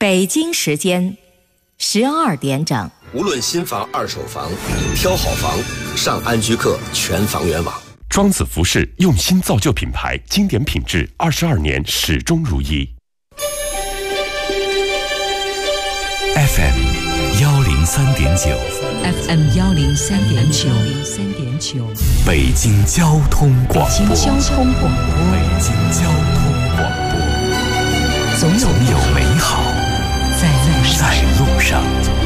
北京时间12点整。 无论新房、二手房，挑好房，上安居客全房源网。 庄子服饰用心造就品牌，经典品质，22年始终如一。 FM 103.9 FM 103.9 北京交通广播。 北京交通广播。 北京交通广播。总有美好在路上。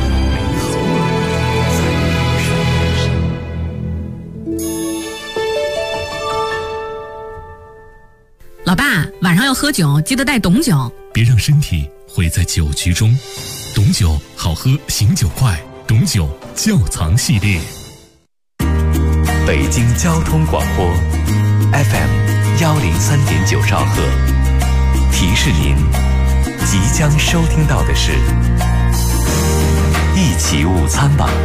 老爸，晚上要喝酒，记得带董酒。 别让身体毁在酒局中。董酒好喝，醒酒快。董酒窖藏系列。 北京交通广播 FM 103.9兆赫。提示您，即将收听到的是一起午餐吧。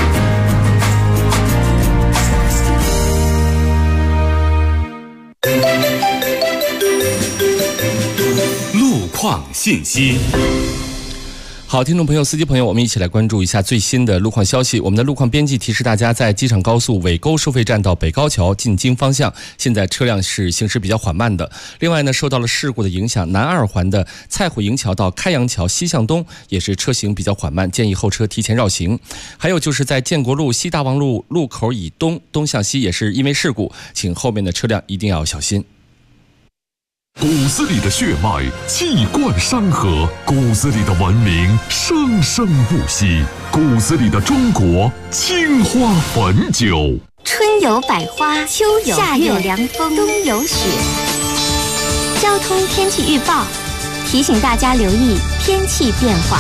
路况信息。 好，听众朋友、司机朋友，我们一起来关注一下最新的路况消息。我们的路况编辑提示大家，在机场高速尾沟收费站到北高桥进京方向，现在车辆是行驶比较缓慢的。另外呢，受到了事故的影响，南二环的蔡虎营桥到开阳桥西向东也是车行比较缓慢，建议后车提前绕行。还有就是在建国路西大望路路口以东向西也是因为事故，请后面的车辆一定要小心。 骨子里的血脉气贯山河，骨子里的文明生生不息，骨子里的中国青花汾酒。 春有百花，秋有夏有凉风，冬有雪。交通天气预报提醒大家留意天气变化。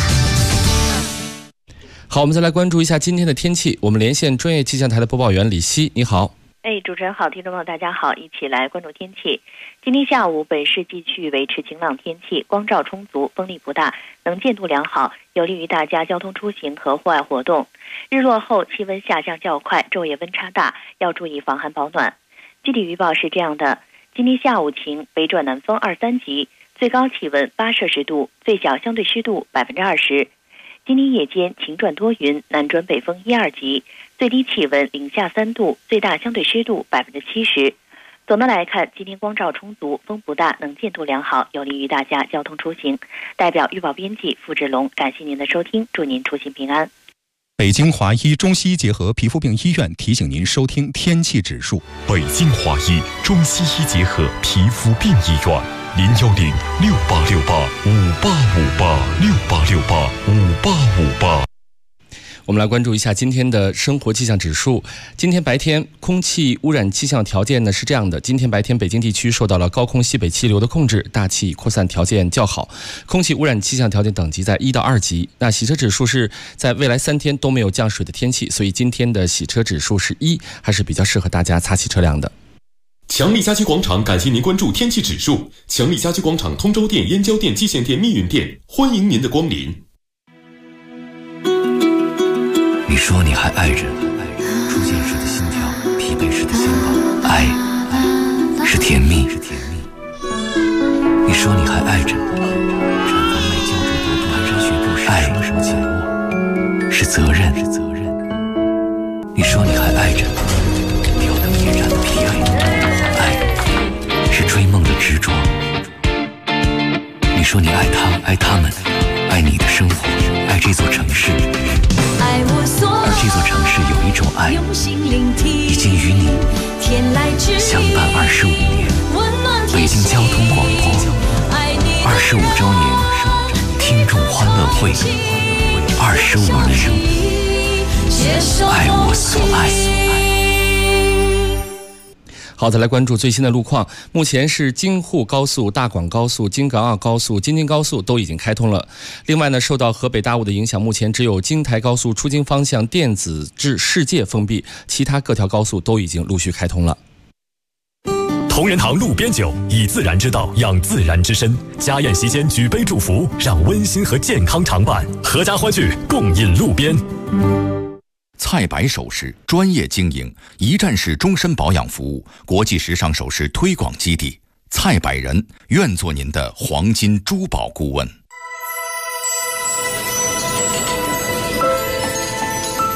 好，我们再来关注一下今天的天气。我们连线专业气象台的播报员李希，你好。 主持人好，听众朋友大家好，一起来关注天气。今天下午本市继续维持晴朗天气，光照充足，风力不大，能见度良好，有利于大家交通出行和户外活动。日落后气温下降较快，昼夜温差大，要注意防寒保暖。具体预报是这样的：今天下午晴，北转南风2-3级，最高气温8摄氏度，最小相对湿度20%。今天夜间晴转多云，南转北风1-2级，最低气温零下3度，最大相对湿度70%。总的来看，今天光照充足，风不大，能见度良好，有利于大家交通出行。代表预报编辑付志龙，感谢您的收听，祝您出行平安。 北京华医中西医结合皮肤病医院提醒您收听天气指数。 北京华医中西医结合皮肤病医院，010-6868-5858，6868-5858。 我们来关注一下今天的生活气象指数。今天白天空气污染气象条件呢是这样的：今天白天北京地区受到了高空西北气流的控制，大气扩散条件较好，空气污染气象条件等级在1到2级。那洗车指数是在未来3天都没有降水的天气，所以今天的洗车指数是1，还是比较适合大家擦洗车辆的。 强力家居广场感谢您关注天气指数。强力家居广场通州店、燕郊店、蓟县店、密云店，欢迎您的光临。 你说你还爱着初见时的心跳，疲惫时的肩膀，爱是甜蜜。你说你还爱着产房内胶着多蹒跚学步时爱什么紧握，是责任。你说你还爱着吊灯夜战的疲惫，爱是追梦的执着。你说你爱他，爱他们，爱你的生活，爱这座城市。而这座城市有一种爱，已经与你相伴25年。北京交通广播25周年听众欢乐会，25年，爱我所爱。 好，再来关注最新的路况。目前是京沪高速、大广高速、京港澳高速、京津高速都已经开通了。另外呢，受到河北大雾的影响，目前只有京台高速出京方向电子至世界封闭，其他各条高速都已经陆续开通了。 同仁堂路边酒，以自然之道养自然之身。家宴席间举杯祝福，让温馨和健康常伴。阖家欢聚，共饮路边。 蔡白首饰专业经营，一站式终身保养服务，国际时尚首饰推广基地。蔡百人愿做您的黄金珠宝顾问。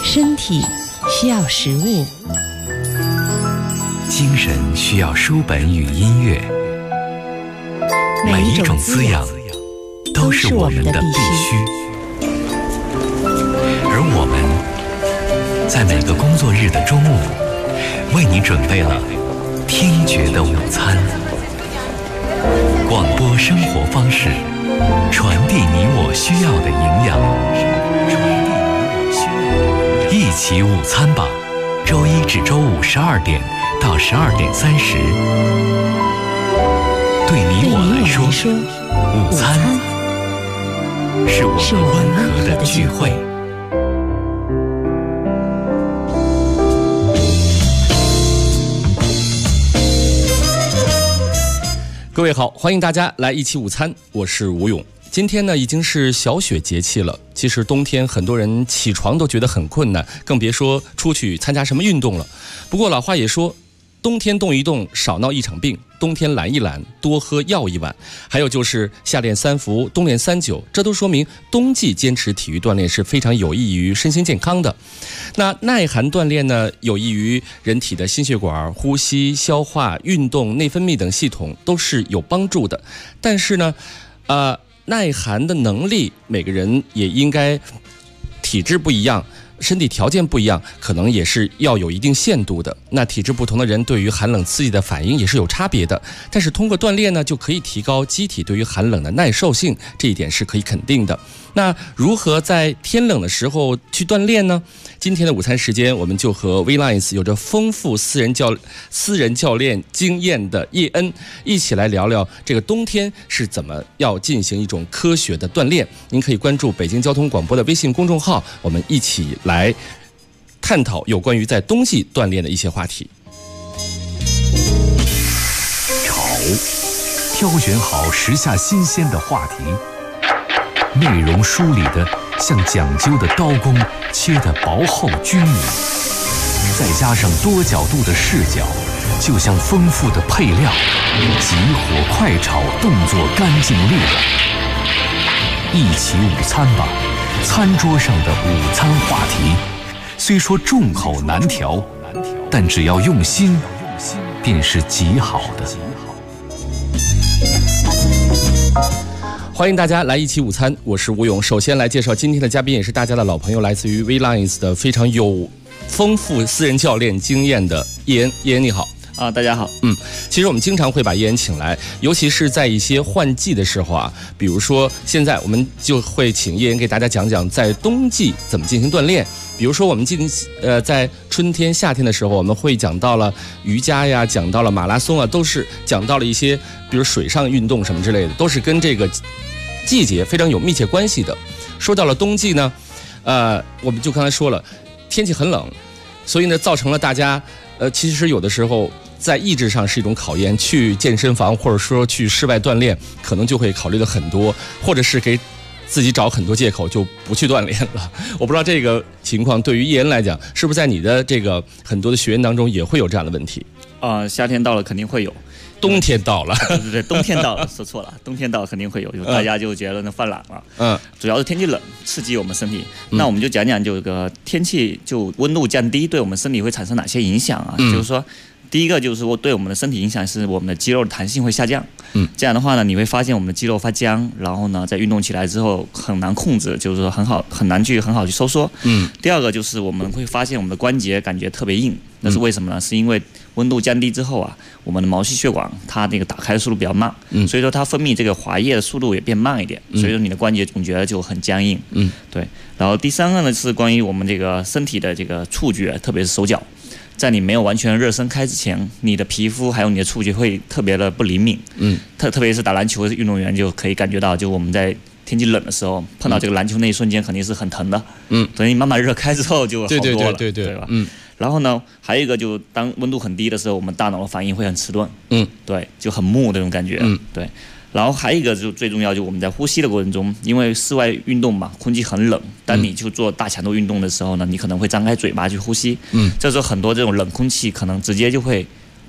身体需要食物， 精神需要书本与音乐，每一种滋养都是我们的必须。而我们在每个工作日的中午，为你准备了听觉的午餐。广播生活方式，传递你我需要的营养。一起午餐吧，周一至周五12点到12点30。对你我来说，午餐是我们温和的聚会。 各位好，欢迎大家来一起午餐，我是吴勇。今天呢已经是小雪节气了，其实冬天很多人起床都觉得很困难，更别说出去参加什么运动了。不过老话也说，冬天动一动，少闹一场病；冬天懒一懒，多喝药一碗。还有就是夏练3伏，冬练3久，这都说明冬季坚持体育锻炼是非常有益于身心健康的。那耐寒锻炼呢，有益于人体的心血管、呼吸、消化、运动、内分泌等系统都是有帮助的。但是呢，耐寒的能力，每个人也应该体质不一样，身体条件不一样，可能也是要有一定限度的。那体质不同的人对于寒冷刺激的反应也是有差别的，但是通过锻炼呢，就可以提高机体对于寒冷的耐受性，这一点是可以肯定的。那如何在天冷的时候去锻炼呢？今天的午餐时间，我们就和 V-Lines 有着丰富私人教练经验的叶恩一起来聊聊这个冬天是怎么要进行一种科学的锻炼。您可以关注北京交通广播的微信公众号，我们一起来探讨有关于在冬季锻炼的一些话题。 挑选好时下新鲜的话题，内容梳理的像讲究的刀工，切得薄厚均匀，再加上多角度的视角，就像丰富的配料，急火快炒，动作干净利落。一起午餐吧，餐桌上的午餐话题，虽说众口难调，但只要用心，便是极好的。 欢迎大家来一起午餐，我是吴勇。首先来介绍今天的嘉宾，也是大家的老朋友，来自于 V-Lines 的非常有丰富私人教练经验的叶恩。叶恩你好。 大家好。 其实我们经常会把叶恩请来，尤其是在一些换季的时候啊，比如说现在我们就会请叶恩给大家讲讲在冬季怎么进行锻炼。比如说我们在春天、夏天的时候，我们会讲到了瑜伽呀，讲到了马拉松啊，都是讲到了一些比如水上运动什么之类的，都是跟这个季节非常有密切关系的。说到了冬季呢，我们就刚才说了，天气很冷，所以呢，造成了大家其实有的时候在意志上是一种考验。去健身房或者说去室外锻炼，可能就会考虑的很多，或者是给自己找很多借口就不去锻炼了。我不知道这个情况对于叶恩来讲，是不是在你的这个很多的学员当中也会有这样的问题？ 夏天到了肯定会有。 冬天到了， 对，冬天到了，说错了，冬天到了肯定会有，大家就觉得那犯懒了。主要是天气冷，刺激我们身体。那我们就讲讲这个天气就温度降低对我们身体会产生哪些影响啊？就是说，第一个就是说对我们的身体影响是我们的肌肉的弹性会下降。这样的话呢，你会发现我们的肌肉发僵，然后呢，在运动起来之后很难控制，就是说很难去很好去收缩。第二个就是我们会发现我们的关节感觉特别硬，那是为什么呢？是因为温度降低之后啊，我们的毛细血管它那个打开的速度比较慢，所以说它分泌这个滑液的速度也变慢一点，所以说你的关节总觉得就很僵硬。对。然后第三个呢是关于我们这个身体的这个触觉，特别是手脚。在你没有完全热身开之前，你的皮肤还有你的触觉会特别的不灵敏。特别是打篮球的运动员就可以感觉到，就我们在天气冷的时候碰到这个篮球那一瞬间肯定是很疼的。等你慢慢热开之后就好多了，对吧？然后呢，还有一个就当温度很低的时候，我们大脑的反应会很迟钝。对，就很木那种感觉。对。然后还有一个就最重要，就我们在呼吸的过程中，因为室外运动嘛，空气很冷，当你就做大强度运动的时候呢，你可能会张开嘴巴去呼吸。这时候很多这种冷空气可能直接就会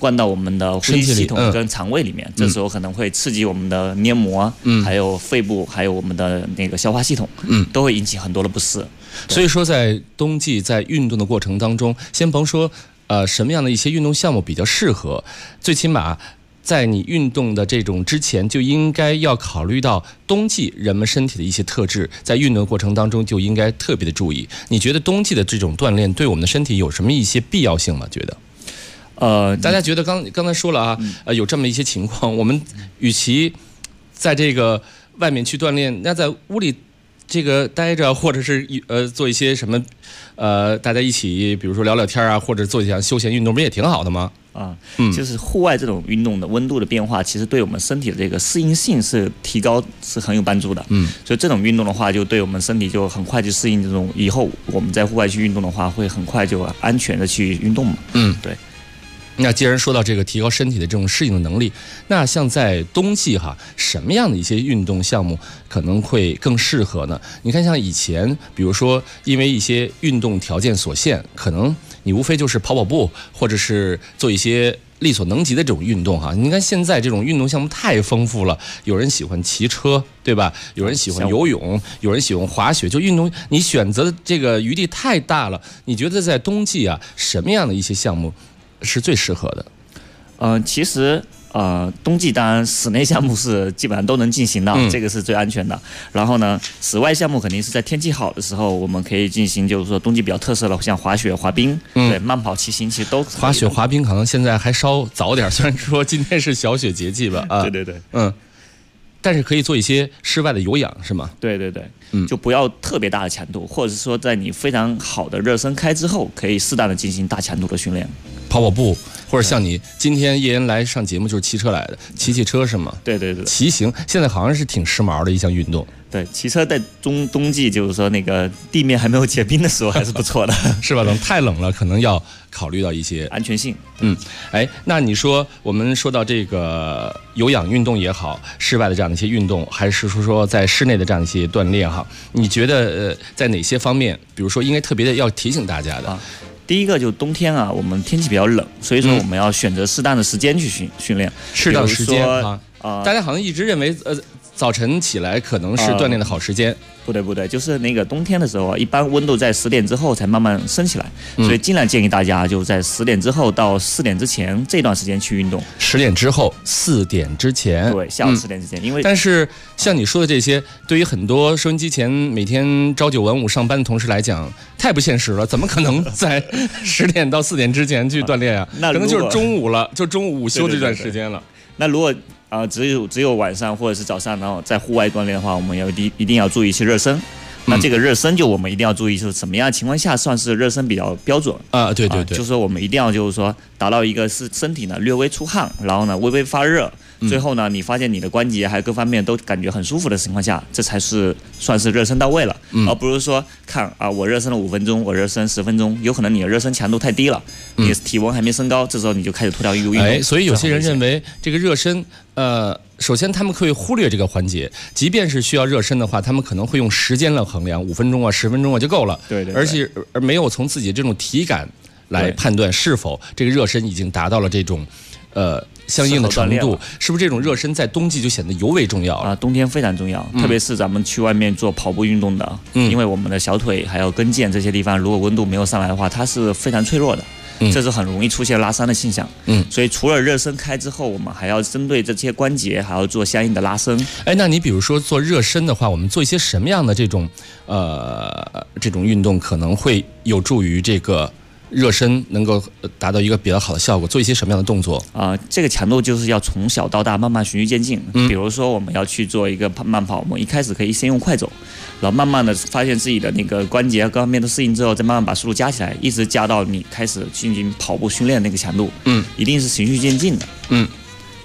灌到我们的呼吸系统跟肠胃里面，这时候可能会刺激我们的黏膜，还有肺部，还有我们的那个消化系统，都会引起很多的不适。 所以说，在冬季在运动的过程当中，先甭说什么样的一些运动项目比较适合，最起码在你运动的这种之前，就应该要考虑到冬季人们身体的一些特质，在运动过程当中就应该特别的注意。你觉得冬季的这种锻炼对我们的身体有什么一些必要性吗？觉得？大家觉得刚才说了啊，有这么一些情况，我们与其在这个外面去锻炼，那在屋里这个待着，或者是做一些什么大家一起，比如说聊聊天啊，或者做一项休闲运动，不也挺好的吗？ 就是户外这种运动的温度的变化，其实对我们身体的这个适应性是提高是很有帮助的。所以这种运动的话，就对我们身体就很快就适应这种以后我们在户外去运动的话，会很快就安全的去运动嘛。对。 那既然说到这个提高身体的这种适应的能力，那像在冬季什么样的一些运动项目可能会更适合呢？你看像以前，比如说因为一些运动条件所限，可能你无非就是跑跑步，或者是做一些力所能及的这种运动你看现在这种运动项目太丰富了，有人喜欢骑车，对吧？有人喜欢游泳，有人喜欢滑雪，就运动你选择的这个余地太大了。你觉得在冬季什么样的一些项目是最适合的？ 其实冬季当然室内项目是基本上都能进行的，这个是最安全的。然后呢，室外项目肯定是在天气好的时候，我们可以进行，就是说冬季比较特色的，像滑雪、滑冰，对，慢跑、骑行，其实都滑雪、滑冰可能现在还稍早点，虽然说今天是小雪节气吧， 对， 但是可以做一些室外的有氧，是吗？ 对，就不要特别大的强度，或者是说在你非常好的热身开之后，可以适当的进行大强度的训练， 跑跑步，或者像你今天叶岩来上节目就是骑车来的，骑车是吗？ 对， 骑行现在好像是挺时髦的一项运动。 对，骑车在冬季就是说那个地面还没有结冰的时候还是不错的， 是吧？太冷了，可能要考虑到一些安全性。 那你说我们说到这个有氧运动也好，室外的这样的一些运动，还是说在室内的这样一些锻炼你觉得在哪些方面，比如说应该特别的要提醒大家的？ 第一个就是冬天我们天气比较冷，所以说我们要选择适当的时间去训练。 适当时间大家好像一直认为早晨起来可能是锻炼的好时间。 不对，就是那个冬天的时候一般温度在10点之后才慢慢升起来，所以尽量建议大家就在10点之后到4点之前这段时间去运动。 10点之后4点之前， 对，下午4点之前。因为但是像你说的这些，对于很多收音机前每天朝九晚五上班的同事来讲，太不现实了，怎么可能在10点到4点之前去锻炼啊？可能就是中午了，就中午午休这段时间了。 那如果只有晚上或者是早上，然后在户外锻炼的话，我们一定要注意一些热身。那这个热身就我们一定要注意，就是什么样的情况下算是热身比较标准对， 就是说我们一定要就是说达到一个是身体呢略微出汗，然后呢微微发热，最后呢你发现你的关节还有各方面都感觉很舒服的情况下，这才是算是热身到位了，而不是说看我热身了5分钟，我热身10分钟，有可能你的热身强度太低了，你的体温还没升高，这时候你就开始脱掉衣物运动。 所以有些人认为这个热身首先他们可以忽略这个环节，即便是需要热身的话，他们可能会用时间来衡量，5分钟10分钟就够了。 对， 而没有从自己这种体感来判断是否这个热身已经达到了这种相应的程度，是不是这种热身在冬季就显得尤为重要冬天非常重要，特别是咱们去外面做跑步运动的，因为我们的小腿还有跟腱这些地方，如果温度没有上来的话，它是非常脆弱的。这是很容易出现拉伤的现象。所以除了热身开之后，我们还要针对这些关节还要做相应的拉伸。 那你比如说做热身的话，我们做一些什么样的这种运动可能会有助于这个热身能够达到一个比较好的效果？做一些什么样的动作这个强度就是要从小到大慢慢循序渐进。比如说我们要去做一个慢跑，我们一开始可以先用快走，然后慢慢的发现自己的那个关节各方面都适应之后，再慢慢把速度加起来，一直加到你开始进行跑步训练的那个强度。一定是循序渐进的。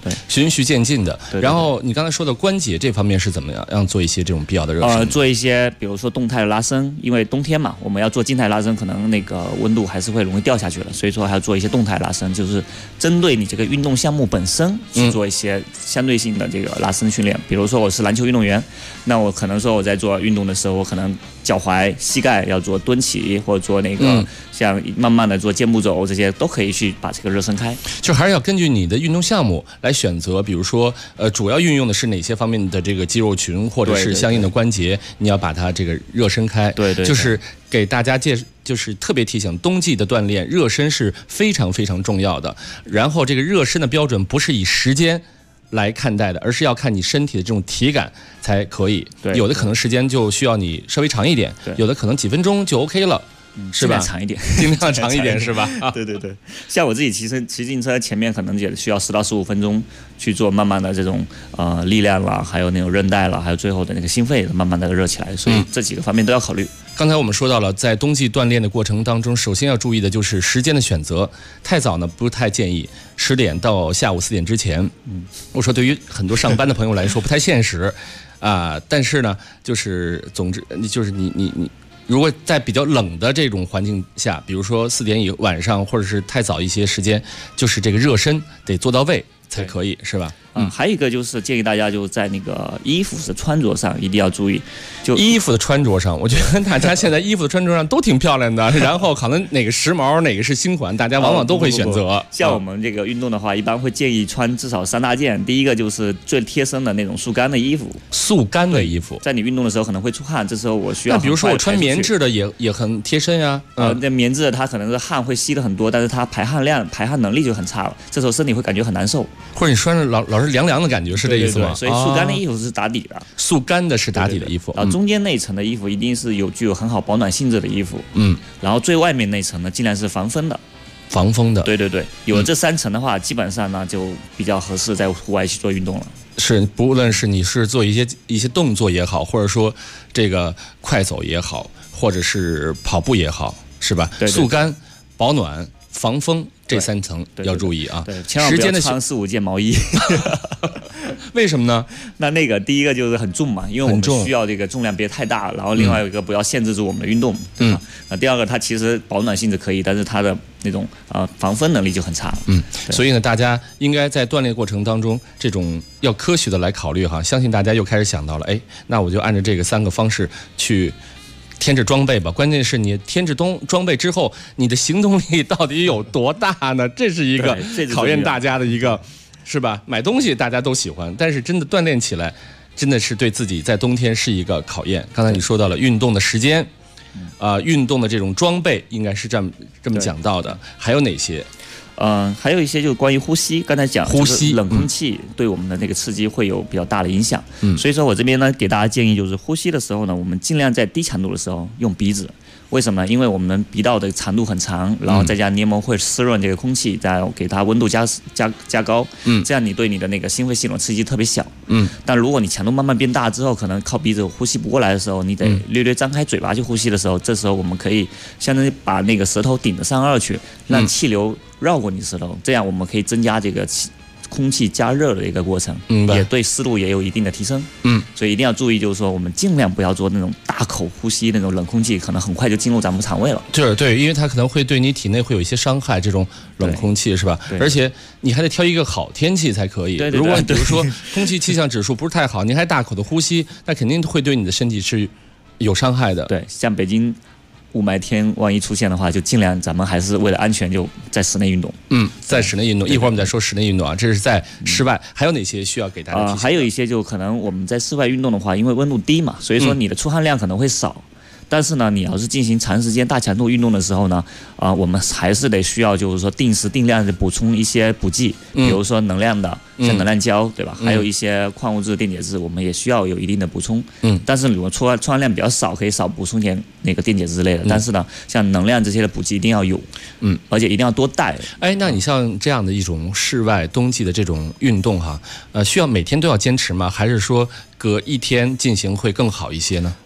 循序渐进的。然后你刚才说的关节这方面是怎么样做一些这种必要的热身？ 做一些比如说动态的拉伸，因为冬天嘛，我们要做静态拉伸，可能那个温度还是会容易掉下去了，所以说还要做一些动态拉伸，就是针对你这个运动项目本身去做一些相对性的这个拉伸训练。比如说我是篮球运动员，那我可能说我在做运动的时候，我可能脚踝、膝盖要做蹲起，或者做那个像慢慢的做箭步走，这些都可以去把这个热身开。 就还是要根据你的运动项目来选择，比如说主要运用的是哪些方面的这个肌肉群或者是相应的关节，你要把它这个热身开。 对， 就是给大家就是特别提醒，冬季的锻炼热身是非常非常重要的。然后这个热身的标准不是以时间来看待的，而是要看你身体的这种体感才可以。有的可能时间就需要你稍微长一点，有的可能几分钟就 OK 了。是吧？ 长一点， 尽量长一点，是吧？ 对，像我自己骑自行车，前面可能也需要10到15分钟去做慢慢的这种力量啦，还有那种韧带啦，还有最后的那个心肺慢慢的热起来，所以这几个方面都要考虑。 刚才我们说到了，在冬季锻炼的过程当中，首先要注意的就是时间的选择。太早呢不太建议，10点到下午4点之前。我说对于很多上班的朋友来说不太现实但是呢，就是总之就是你。如果在比较冷的这种环境下，比如说4点晚上，或者是太早一些时间，就是这个热身得做到位才可以，是吧？ 还有一个就是建议大家就在那个衣服的穿着上一定要注意。就衣服的穿着上，我觉得大家现在衣服的穿着上都挺漂亮的，然后可能哪个时髦，哪个是新款，大家往往都会选择。 像我们这个运动的话，一般会建议穿至少3大件。第一个就是最贴身的那种速干的衣服。 速干的衣服， 在你运动的时候可能会出汗，这时候我需要。 那比如说我穿棉质的也很贴身呀。 那棉质的它可能是汗会吸的很多，但是它排汗能力就很差了，这时候身体会感觉很难受。 或者你穿着老是凉凉的感觉，是这意思吗？ 所以速干的衣服是打底的。 速干的是打底的衣服。 然后中间那一层的衣服一定是具有很好保暖性质的衣服。然后最外面那层呢，尽量是防风的。 防风的。 对，有了这3层的话，基本上呢就比较合适在户外去做运动了。 是，不论是你是做一些动作也好，或者说这个快走也好，或者是跑步也好，是吧？ 对， 速干、保暖、防风这3层要注意啊。 对，千万不要穿4、5件毛衣。 为什么呢？ 那个第一个就是很重嘛，因为我们需要这个重量别太大，然后另外一个不要限制住我们的运动。那第二个它其实保暖性质可以，但是它的那种防风能力就很差。 所以呢，大家应该在锻炼过程当中，这种要科学的来考虑哈。相信大家又开始想到了，那我就按照这个3个方式去添置装备吧。关键是你添置装备之后，你的行动力到底有多大呢？这是一个考验大家的一个。是吧？买东西大家都喜欢，但是真的锻炼起来，真的是对自己在冬天是一个考验。刚才你说到了运动的时间，运动的这种装备应该是这么讲到的，还有哪些？ 还有一些就是关于呼吸，刚才讲呼吸， 冷空气对我们的那个刺激会有比较大的影响。所以说我这边呢给大家建议就是呼吸的时候呢，我们尽量在低强度的时候用鼻子。为什么呢？因为我们鼻道的长度很长，然后再加黏膜会湿润这个空气，再给它温度加高，这样你对你的那个心肺系统刺激特别小。但如果你强度慢慢变大之后，可能靠鼻子呼吸不过来的时候，你得略略张开嘴巴去呼吸的时候，这时候我们可以相当于把那个舌头顶着上颚去，让气流绕过你舌头，这样我们可以增加这个空气加热的一个过程，也对湿度也有一定的提升。所以一定要注意，就是说我们尽量不要做那种大口呼吸，那种冷空气可能很快就进入咱们肠胃了。 对，因为它可能会对你体内会有一些伤害，这种冷空气是吧？而且你还得挑一个好天气才可以。如果比如说空气气象指数不是太好，你还大口的呼吸，那肯定会对你的身体是有伤害的。 对，像北京雾霾天万一出现的话，就尽量咱们还是为了安全就在室内运动。 在室内运动，一会儿我们再说室内运动啊，这是在室外。还有哪些需要给大家提醒？ 还有一些就可能我们在室外运动的话，因为温度低嘛，所以说你的出汗量可能会少。但是呢，你要是进行长时间大强度运动的时候呢，我们还是得需要就是说定时定量的补充一些补剂，比如说能量的，像能量胶，对吧？还有一些矿物质、电解质，我们也需要有一定的补充。但是如果出汗量比较少，可以少补充点那个电解质之类的。但是呢，像能量这些的补剂一定要有，而且一定要多带。 那你像这样的一种室外冬季的这种运动哈，需要每天都要坚持吗？还是说隔1天进行会更好一些呢？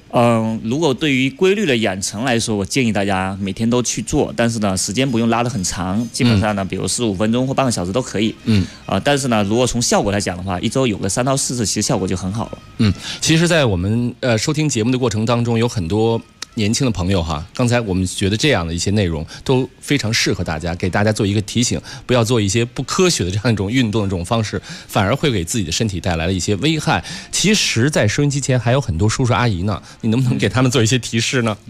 如果对于规律的养成来说，我建议大家每天都去做，但是呢，时间不用拉得很长，基本上呢，比如15分钟或半个小时都可以。但是呢，如果从效果来讲的话，一周有个3到4次，其实效果就很好了。 其实，在我们收听节目的过程当中，有很多年轻的朋友哈，刚才我们觉得这样的一些内容都非常适合大家，给大家做一个提醒，不要做一些不科学的这样一种运动的这种方式，反而会给自己的身体带来了一些危害。其实，在收音机前还有很多叔叔阿姨呢，你能不能给他们做一些提示呢？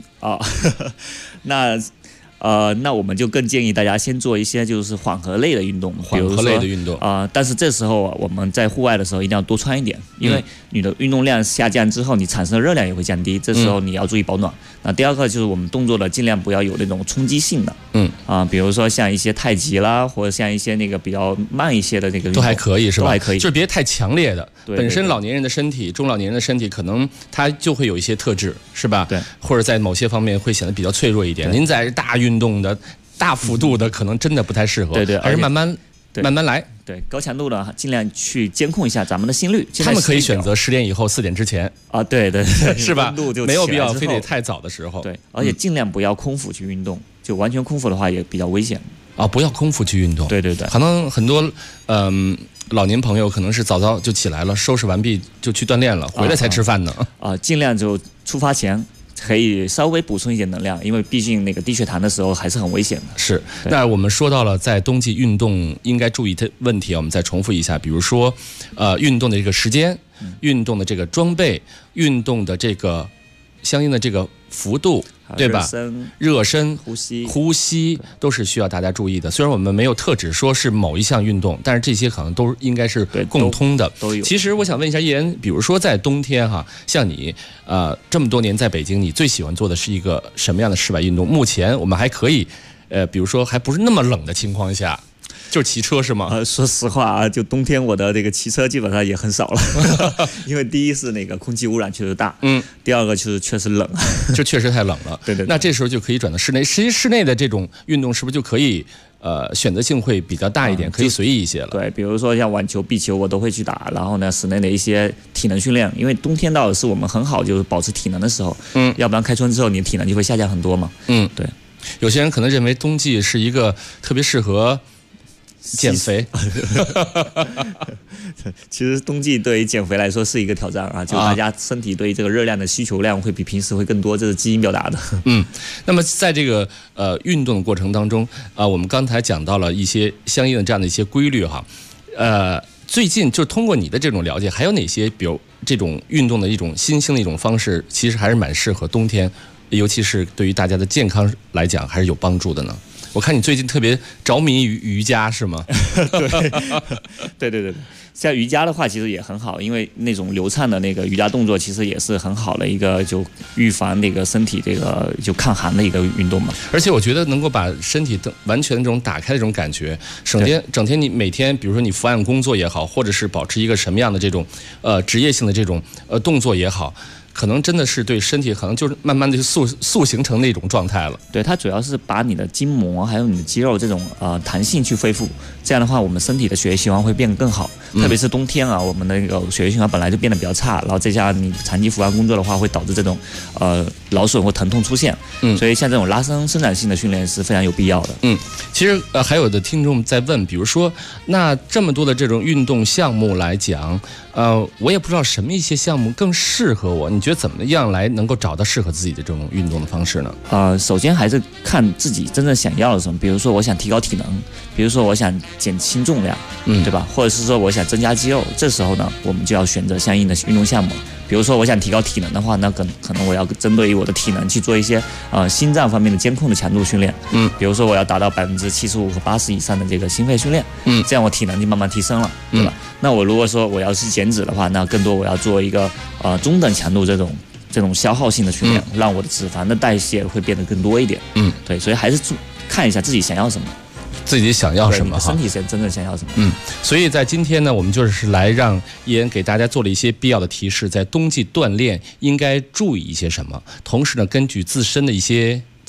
那我们就更建议大家先做一些就是缓和类的运动， 缓和类的运动但是这时候我们在户外的时候一定要多穿一点，因为你的运动量下降之后，你产生的热量也会降低，这时候你要注意保暖。那第二个就是我们动作的尽量不要有那种冲击性的，比如说像一些太极啦，或者像一些那个比较慢一些的那个运动都还可以是吧？ 都还可以， 就是别太强烈的。 对， 本身老年人的身体、中老年人的身体可能它就会有一些特质，是吧？ 对， 或者在某些方面会显得比较脆弱一点。您在大运动的、大幅度的，可能真的不太适合。 对， 还是慢慢来。 对，高强度的尽量去监控一下咱们的心率。 他们可以选择10点以后、4点之前对， 是吧？没有必要非得太早的时候。 对，而且尽量不要空腹去运动，就完全空腹的话也比较危险。 不要空腹去运动。 对， 可能很多老年朋友可能是早早就起来了，收拾完毕就去锻炼了，回来才吃饭呢。 尽量就出发前可以稍微补充一点能量，因为毕竟那个低血糖的时候还是很危险的。 是。那我们说到了在冬季运动应该注意的问题，我们再重复一下，比如说运动的这个时间，运动的这个装备，运动的这个相应的这个幅度，对吧？热身、呼吸都是需要大家注意的。虽然我们没有特指说是某一项运动，但是这些可能都应该是共通的。 都有。 其实我想问一下叶岩，比如说在冬天哈，像你这么多年在北京，你最喜欢做的是一个什么样的室外运动？目前我们还可以比如说还不是那么冷的情况下。就是骑车是吗？ 说实话就冬天我的这个骑车基本上也很少了，因为第一是那个空气污染确实大，第二个就是确实冷， 就确实太冷了。 对。 那这时候就可以转到室内，实际室内的这种运动是不是就可以选择性会比较大一点，可以随意一些了？ 对，比如说像网球、壁球我都会去打，然后呢，室内的一些体能训练，因为冬天到的是我们很好就是保持体能的时候，要不然开春之后你的体能就会下降很多嘛。对。 有些人可能认为冬季是一个特别适合减肥。 其实冬季对于减肥来说是一个挑战就大家身体对这个热量的需求量会比平时会更多，这是基因表达的。 那么在这个运动的过程当中我们刚才讲到了一些相应的这样的一些规律哈。最近就通过你的这种了解，还有哪些比如这种运动的一种新兴的一种方式，其实还是蛮适合冬天，尤其是对于大家的健康来讲还是有帮助的呢？我看你最近特别着迷于瑜伽是吗？ 对，像瑜伽的话其实也很好，因为那种流畅的那个瑜伽动作其实也是很好的一个就预防那个身体这个就抗寒的一个运动嘛。 而且我觉得能够把身体完全这种打开的这种感觉，整天你每天比如说你伏案工作也好，或者是保持一个什么样的这种职业性的这种动作也好，可能真的是对身体可能就是慢慢的塑形成那种状态了。 对，它主要是把你的筋膜还有你的肌肉这种弹性去恢复，这样的话我们身体的血液循环会变得更好。特别是冬天我们的那个血液循环本来就变得比较差，然后再加上你长期伏案工作的话，会导致这种劳损或疼痛出现。所以像这种拉伸伸展性的训练是非常有必要的。 其实还有的听众在问，比如说那这么多的这种运动项目来讲，我也不知道什么一些项目更适合我，你觉得怎么样来能够找到适合自己的这种运动的方式呢？ 首先还是看自己真正想要的什么，比如说我想提高体能，比如说我想减轻重量，对吧？或者是说我想增加肌肉，这时候呢，我们就要选择相应的运动项目。比如说我想提高体能的话，那可能我要针对于我的体能去做一些心脏方面的监控的强度训练。比如说我要达到75%和80%以上的这个心肺训练。这样我体能就慢慢提升了，对吧？那我如果说我要是减脂的话，那更多我要做一个中等强度这种消耗性的训练，让我的脂肪的代谢会变得更多一点。对，所以还是看一下自己想要什么。 自己想要什么， 身体真正想要什么。 所以在今天呢，我们就是来让叶岩给大家做了一些必要的提示，在冬季锻炼应该注意一些什么，同时呢，根据自身的一些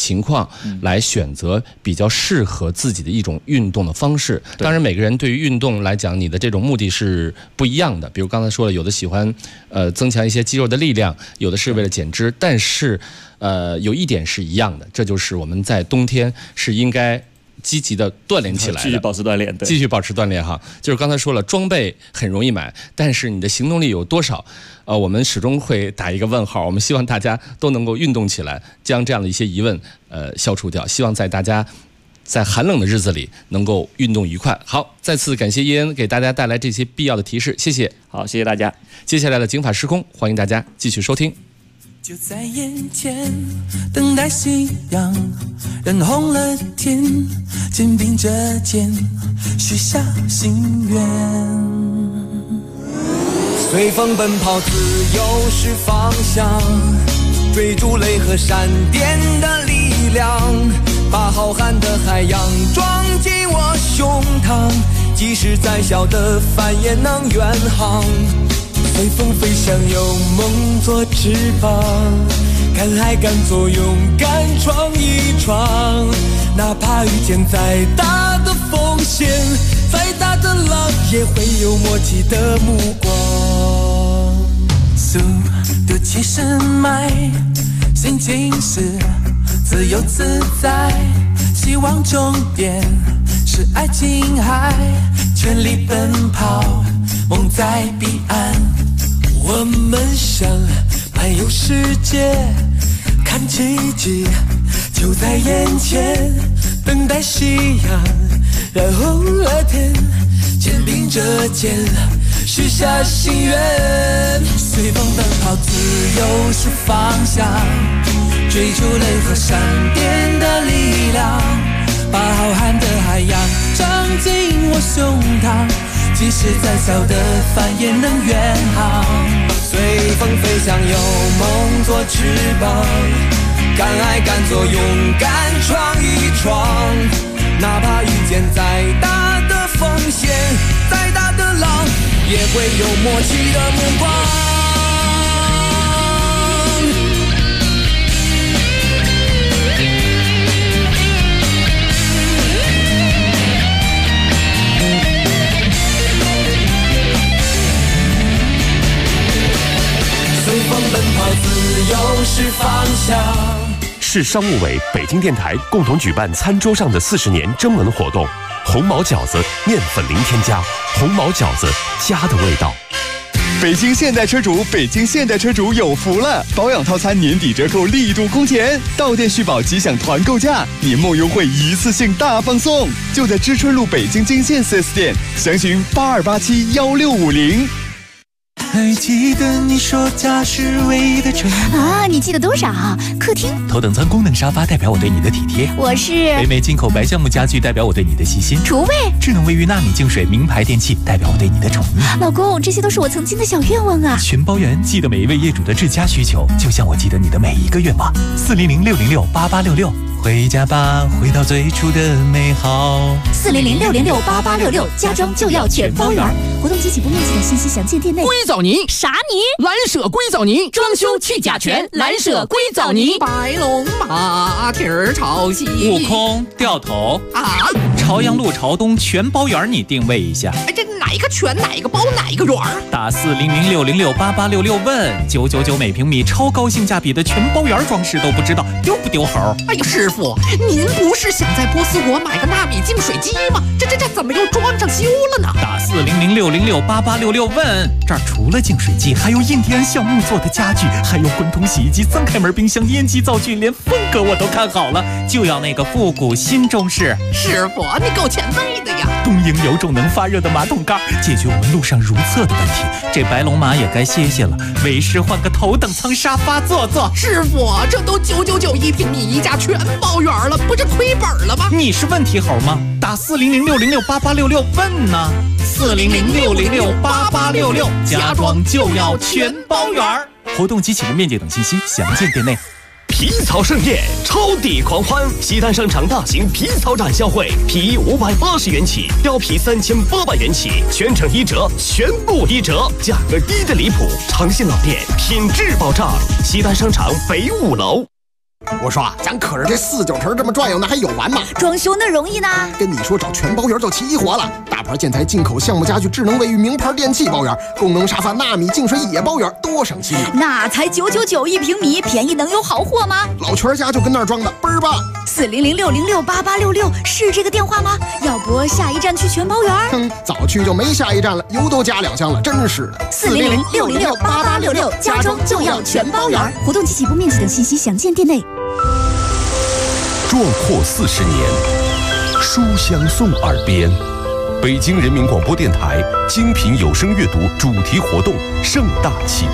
情况来选择比较适合自己的一种运动的方式。当然每个人对于运动来讲，你的这种目的是不一样的。比如刚才说了，有的喜欢增强一些肌肉的力量，有的是为了减脂，但是有一点是一样的，这就是我们在冬天是应该积极的锻炼起来的， 继续保持锻炼， 继续保持锻炼哈。就是刚才说了，装备很容易买，但是你的行动力有多少？我们始终会打一个问号。我们希望大家都能够运动起来，将这样的一些疑问消除掉。希望在大家在寒冷的日子里能够运动愉快。好，再次感谢伊恩给大家带来这些必要的提示，谢谢。 好，谢谢大家。 接下来的警法时空，欢迎大家继续收听。 就在眼前，等待夕阳染红了天，肩并着肩，许下心愿。随风奔跑，自由是方向，追逐雷和闪电的力量，把浩瀚的海洋装进我胸膛，即使再小的帆也能远航。随风飞翔，有梦做翅膀，敢爱敢做，勇敢闯一闯。哪怕遇见再大的风险，再大的浪，也会有默契的目光。速度710迈，心情是自由自在，希望终点是爱琴海，全力奔跑，梦在彼岸。我们想漫游世界，看奇迹就在眼前，等待夕阳染红了天，肩并着肩，许下心愿。随风奔跑，自由是方向，追逐雷和闪电的力量，把浩瀚的海洋装进我胸膛，即使再小的帆也能远航。随风飞翔，有梦做翅膀，敢爱敢做，勇敢闯一闯。哪怕遇见再大的风险，再大的浪，也会有默契的目光。随风奔跑，自由是方向。 市商务委、北京电台共同举办餐桌上的40年征文活动，红毛饺子面粉零添加，红毛饺子家的味道。 北京现代车主，北京现代车主有福了！保养套餐年底折扣力度空前，到店续保即享团购价，年末优惠一次性大放送，就在知春路北京金线 4S 店，详询82871650。 还记得你说家是唯一的城啊？你记得多少？客厅头等舱功能沙发代表我对你的体贴， 我是北美进口白橡木家具代表我对你的细心， 厨卫智能卫浴纳米净水名牌电器代表我对你的宠溺。 老公，这些都是我曾经的小愿望啊！ 全包圆记得每一位业主的至佳需求，就像我记得你的每一个愿望。400-606-8866，回家吧，回到最初的美好。 400-606-8866，家装就要全包圆。活动及起步面积等信息详见店内。 硅藻泥啥泥？ 蓝舍硅藻泥，装修去甲醛，蓝舍硅藻泥。白龙马蹄儿朝西， 悟空掉头啊！ 朝阳路朝东全包圆，你定位一下。 哎，这哪一个全，哪一个包，哪一个圆？ 打400-606-8866问999每平米，超高性价比的全包圆装饰都不知道丢不丢猴？ 哎呀，师傅，您不是想在波斯国买个纳米净水机吗？这怎么又装上修了呢？ 打400-606-8866问，这儿除了净水机，还有印第安橡木做的家具，还有滚筒洗衣机、三开门冰箱、烟机灶具，连风格我都看好了，就要那个复古新中式。 师傅，你够前卫的呀！ 东营有种能发热的马桶盖，解决我们路上如厕的问题。这白龙马也该歇歇了，为师换个头等舱沙发坐坐。 师傅，这都999一平米，一家全包圆了，不是亏本了吗？ 你是问题猴吗？打400-606-8866问呢。400-606-8866，家装就要全包圆。活动及起步面积等信息详见店内。 皮草盛宴，超抵狂欢！西单商场大型皮草展销会，皮衣580元起，貂皮3800元起，全程1折，全部1折，价格低的离谱！诚信老店，品质保障。西单商场北5楼。 我说啊，咱可是这49城这么转悠，那还有完吗？ 装修那容易呢？ 跟你说，找全包圆就齐活了。大牌建材、进口项目家具、智能卫浴、名牌电器包圆，功能沙发、纳米净水也包圆，多省心啊！ 那才999一平米，便宜能有好货吗？ 老全家就跟那儿装的，倍儿棒。 4006068866是这个电话吗？要不下一站去全包圆？ 早去就没下一站了，油都加2箱了，真是的。 4006068866，家装就要全包圆。活动及起步面积等信息详见店内。 壮阔40年，书香送耳边。北京人民广播电台精品有声阅读主题活动盛大启动。